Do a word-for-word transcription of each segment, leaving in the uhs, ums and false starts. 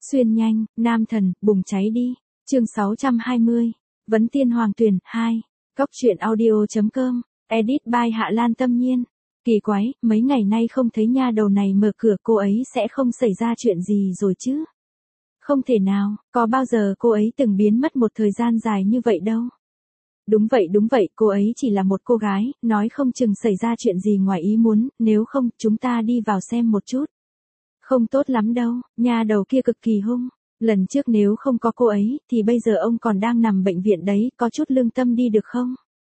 Xuyên nhanh, nam thần, bùng cháy đi. Chương sáu trăm hai mươi. Vấn tiên hoàng tuyển, hai. Cóc truyện audio.com. Edit by Hạ Lan Tâm Nhiên. Kỳ quái, mấy ngày nay không thấy nha đầu này mở cửa, cô ấy sẽ không xảy ra chuyện gì rồi chứ? Không thể nào, có bao giờ cô ấy từng biến mất một thời gian dài như vậy đâu. Đúng vậy đúng vậy, cô ấy chỉ là một cô gái, nói không chừng xảy ra chuyện gì ngoài ý muốn, nếu không, chúng ta đi vào xem một chút. Không tốt lắm đâu, nha đầu kia cực kỳ hung. Lần trước nếu không có cô ấy, thì bây giờ ông còn đang nằm bệnh viện đấy, có chút lương tâm đi được không?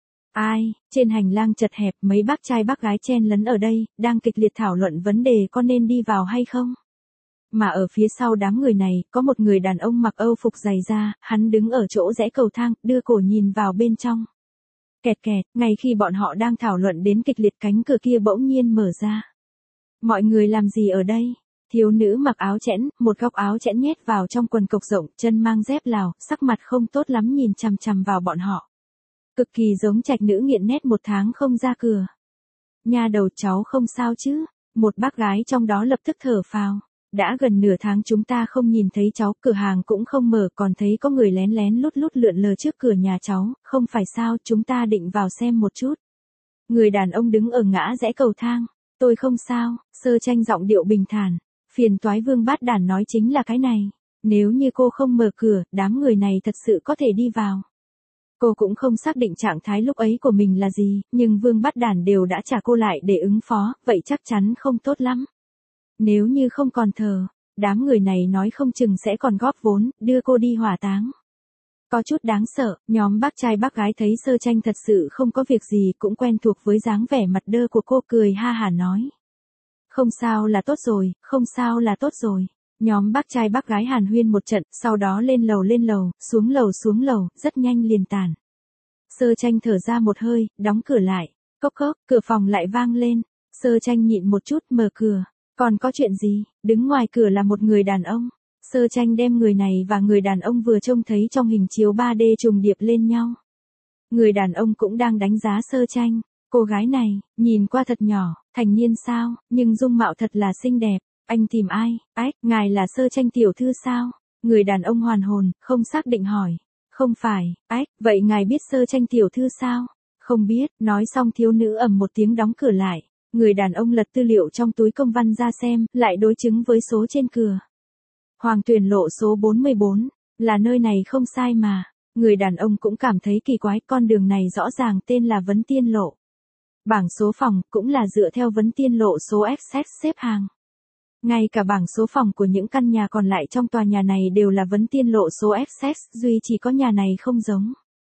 Ai, trên hành lang chật hẹp, mấy bác trai bác gái chen lấn ở đây, đang kịch liệt thảo luận vấn đề có nên đi vào hay không? Mà ở phía sau đám người này, có một người đàn ông mặc âu phục dày da, hắn đứng ở chỗ rẽ cầu thang, đưa cổ nhìn vào bên trong. Kẹt kẹt, ngay khi bọn họ đang thảo luận đến kịch liệt, cánh cửa kia bỗng nhiên mở ra. Mọi người làm gì ở đây? Thiếu nữ mặc áo chẽn, một góc áo chẽn nhét vào trong quần cộc rộng, chân mang dép Lào, sắc mặt không tốt lắm nhìn chằm chằm vào bọn họ. Cực kỳ giống trạch nữ nghiện nét một tháng không ra cửa. Nha đầu, cháu không sao chứ? Một bác gái trong đó lập tức thở phào. Đã gần nửa tháng chúng ta không nhìn thấy cháu, cửa hàng cũng không mở, còn thấy có người lén lén lút lút lượn lờ trước cửa nhà cháu, không phải sao, chúng ta định vào xem một chút. Người đàn ông đứng ở ngã rẽ cầu thang. Tôi không sao, Sơ Tranh giọng điệu bình thản. Phiền toái Vương Bát Đản nói chính là cái này. Nếu như cô không mở cửa, đám người này thật sự có thể đi vào. Cô cũng không xác định trạng thái lúc ấy của mình là gì, nhưng Vương Bát Đản đều đã trả cô lại để ứng phó, vậy chắc chắn không tốt lắm. Nếu như không còn thờ, đám người này nói không chừng sẽ còn góp vốn, đưa cô đi hỏa táng. Có chút đáng sợ, nhóm bác trai bác gái thấy Sơ Tranh thật sự không có việc gì, cũng quen thuộc với dáng vẻ mặt đơ của cô, cười ha hả nói. Không sao là tốt rồi, không sao là tốt rồi. Nhóm bác trai bác gái hàn huyên một trận, sau đó lên lầu lên lầu, xuống lầu xuống lầu, rất nhanh liền tàn. Sơ Tranh thở ra một hơi, đóng cửa lại. Cốc cốc, cửa phòng lại vang lên. Sơ Tranh nhịn một chút, mở cửa. Còn có chuyện gì? Đứng ngoài cửa là một người đàn ông. Sơ Tranh đem người này và người đàn ông vừa trông thấy trong hình chiếu ba D trùng điệp lên nhau. Người đàn ông cũng đang đánh giá Sơ Tranh. Cô gái này, nhìn qua thật nhỏ, thành niên sao, nhưng dung mạo thật là xinh đẹp. Anh tìm ai? Ách, ngài là Sơ Tranh tiểu thư sao? Người đàn ông hoàn hồn, không xác định hỏi. Không phải. Ách, vậy ngài biết Sơ Tranh tiểu thư sao? Không biết. Nói xong thiếu nữ ầm một tiếng đóng cửa lại. Người đàn ông lật tư liệu trong túi công văn ra xem, lại đối chứng với số trên cửa. Hoàng Tuyền lộ số bốn mươi bốn, là nơi này không sai mà. Người đàn ông cũng cảm thấy kỳ quái, con đường này rõ ràng tên là Vấn Tiên Lộ. Bảng số phòng cũng là dựa theo Vấn Tiên Lộ số ích ích xếp hàng. Ngay cả bảng số phòng của những căn nhà còn lại trong tòa nhà này đều là Vấn Tiên Lộ số ích ích, duy chỉ có nhà này không giống.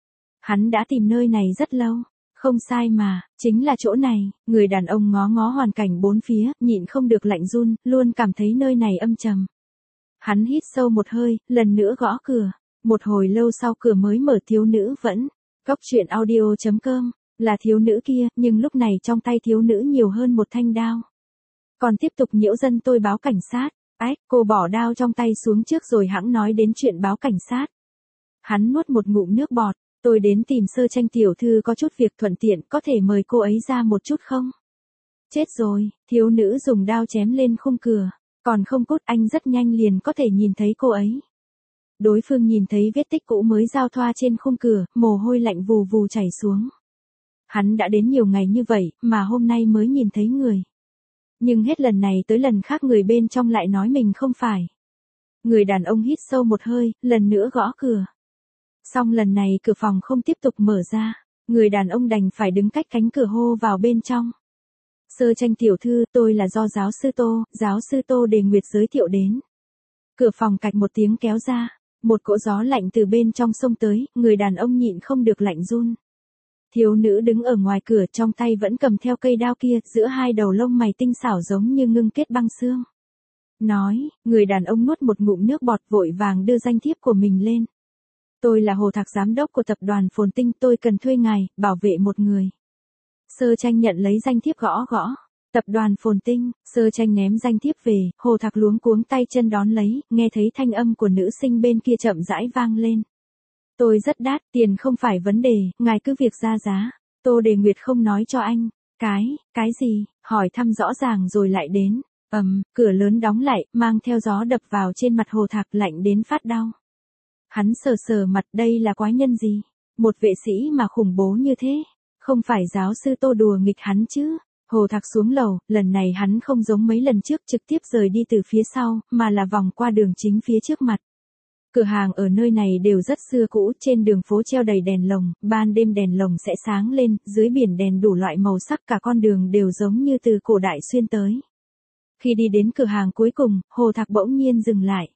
Hắn đã tìm nơi này rất lâu. Không sai mà, chính là chỗ này. Người đàn ông ngó ngó hoàn cảnh bốn phía, nhịn không được lạnh run, luôn cảm thấy nơi này âm trầm. Hắn hít sâu một hơi, lần nữa gõ cửa. Một hồi lâu sau cửa mới mở, thiếu nữ vẫn. Cóc truyện audio.com. Là thiếu nữ kia, nhưng lúc này trong tay thiếu nữ nhiều hơn một thanh đao. Còn tiếp tục nhiễu dân tôi báo cảnh sát. Ách, cô bỏ đao trong tay xuống trước rồi hẵng nói đến chuyện báo cảnh sát. Hắn nuốt một ngụm nước bọt. Tôi đến tìm Sơ Tranh tiểu thư có chút việc, thuận tiện có thể mời cô ấy ra một chút không? Chết rồi, thiếu nữ dùng đao chém lên khung cửa. Còn không cút, anh rất nhanh liền có thể nhìn thấy cô ấy. Đối phương nhìn thấy vết tích cũ mới giao thoa trên khung cửa, mồ hôi lạnh vù vù chảy xuống. Hắn đã đến nhiều ngày như vậy, mà hôm nay mới nhìn thấy người. Nhưng hết lần này tới lần khác người bên trong lại nói mình không phải. Người đàn ông hít sâu một hơi, lần nữa gõ cửa. Xong lần này cửa phòng không tiếp tục mở ra. Người đàn ông đành phải đứng cách cánh cửa hô vào bên trong. Sơ Tranh tiểu thư, tôi là do giáo sư Tô, giáo sư Tô Đề Nguyệt giới thiệu đến. Cửa phòng cạch một tiếng kéo ra. Một cỗ gió lạnh từ bên trong xông tới, người đàn ông nhịn không được lạnh run. Thiếu nữ đứng ở ngoài cửa, trong tay vẫn cầm theo cây đao kia, giữa hai đầu lông mày tinh xảo giống như ngưng kết băng xương. Nói, người đàn ông nuốt một ngụm nước bọt, vội vàng đưa danh thiếp của mình lên. Tôi là Hồ Thạc, giám đốc của tập đoàn Phồn Tinh, tôi cần thuê ngài, bảo vệ một người. Sơ Tranh nhận lấy danh thiếp, gõ gõ. Tập đoàn Phồn Tinh. Sơ Tranh ném danh thiếp về, Hồ Thạc luống cuống tay chân đón lấy, nghe thấy thanh âm của nữ sinh bên kia chậm rãi vang lên. Tôi rất đắt, tiền không phải vấn đề, ngài cứ việc ra giá. Tô Đề Nguyệt không nói cho anh. Cái, cái gì? Hỏi thăm rõ ràng rồi lại đến. Ầm, cửa lớn đóng lại, mang theo gió đập vào trên mặt Hồ Thạc lạnh đến phát đau. Hắn sờ sờ mặt, đây là quái nhân gì? Một vệ sĩ mà khủng bố như thế. Không phải giáo sư Tô đùa nghịch hắn chứ? Hồ Thạc xuống lầu, lần này hắn không giống mấy lần trước trực tiếp rời đi từ phía sau, mà là vòng qua đường chính phía trước mặt. Cửa hàng ở nơi này đều rất xưa cũ, trên đường phố treo đầy đèn lồng, ban đêm đèn lồng sẽ sáng lên, dưới biển đèn đủ loại màu sắc, cả con đường đều giống như từ cổ đại xuyên tới. Khi đi đến cửa hàng cuối cùng, Hồ Thạc bỗng nhiên dừng lại.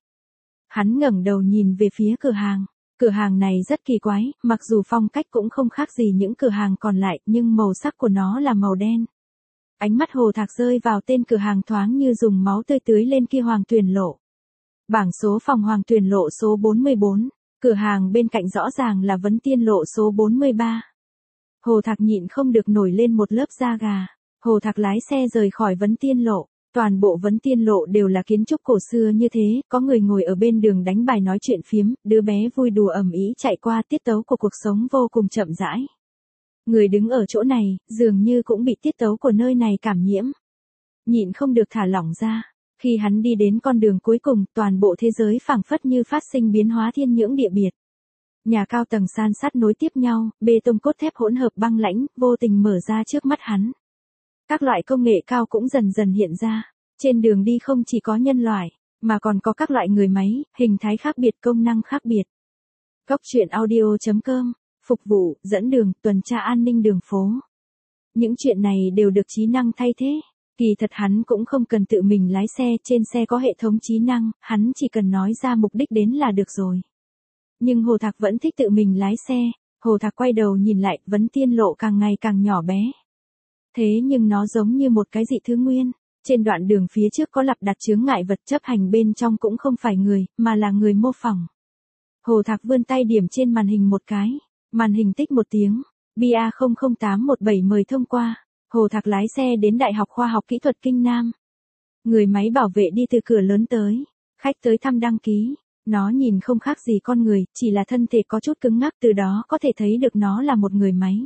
Hắn ngẩng đầu nhìn về phía cửa hàng. Cửa hàng này rất kỳ quái, mặc dù phong cách cũng không khác gì những cửa hàng còn lại, nhưng màu sắc của nó là màu đen. Ánh mắt Hồ Thạc rơi vào tên cửa hàng thoáng như dùng máu tươi tưới lên kia Hoàng Tuyền Lộ. Bảng số phòng Hoàng Tuyền Lộ số bốn mươi bốn, cửa hàng bên cạnh rõ ràng là Vấn Tiên Lộ số bốn mươi ba. Hồ Thạc nhịn không được nổi lên một lớp da gà. Hồ Thạc lái xe rời khỏi Vấn Tiên Lộ. Toàn bộ Vấn Tiên Lộ đều là kiến trúc cổ xưa như thế, có người ngồi ở bên đường đánh bài nói chuyện phiếm, đứa bé vui đùa ầm ĩ chạy qua, tiết tấu của cuộc sống vô cùng chậm rãi. Người đứng ở chỗ này, dường như cũng bị tiết tấu của nơi này cảm nhiễm. Nhịn không được thả lỏng ra. Khi hắn đi đến con đường cuối cùng, toàn bộ thế giới phảng phất như phát sinh biến hóa thiên nhưỡng địa biệt. Nhà cao tầng san sát nối tiếp nhau, bê tông cốt thép hỗn hợp băng lãnh, vô tình mở ra trước mắt hắn. Các loại công nghệ cao cũng dần dần hiện ra. Trên đường đi không chỉ có nhân loại, mà còn có các loại người máy, hình thái khác biệt, công năng khác biệt. Góc truyện audio chấm com, phục vụ, dẫn đường, tuần tra an ninh đường phố. Những chuyện này đều được trí năng thay thế. Kỳ thật hắn cũng không cần tự mình lái xe, trên xe có hệ thống trí năng, hắn chỉ cần nói ra mục đích đến là được rồi. Nhưng Hồ Thạc vẫn thích tự mình lái xe. Hồ Thạc quay đầu nhìn lại, Vấn Tiên Lộ càng ngày càng nhỏ bé. Thế nhưng nó giống như một cái dị thứ nguyên. Trên đoạn đường phía trước có lặp đặt chướng ngại vật, chấp hành bên trong cũng không phải người, mà là người mô phỏng. Hồ Thạc vươn tay điểm trên màn hình một cái. Màn hình tích một tiếng. B A không không tám một bảy mời thông qua. Hồ Thạc lái xe đến Đại học Khoa học Kỹ thuật Kinh Nam. Người máy bảo vệ đi từ cửa lớn tới. Khách tới thăm đăng ký. Nó nhìn không khác gì con người, chỉ là thân thể có chút cứng ngắc, từ đó có thể thấy được nó là một người máy.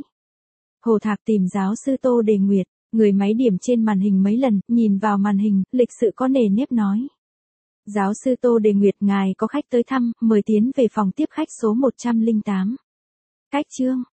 Hồ Thạc tìm giáo sư Tô Đề Nguyệt. Người máy điểm trên màn hình mấy lần, nhìn vào màn hình, lịch sự có nề nếp nói. Giáo sư Tô Đề Nguyệt, ngài có khách tới thăm, mời tiến về phòng tiếp khách số một trăm lẻ tám. Cách chương.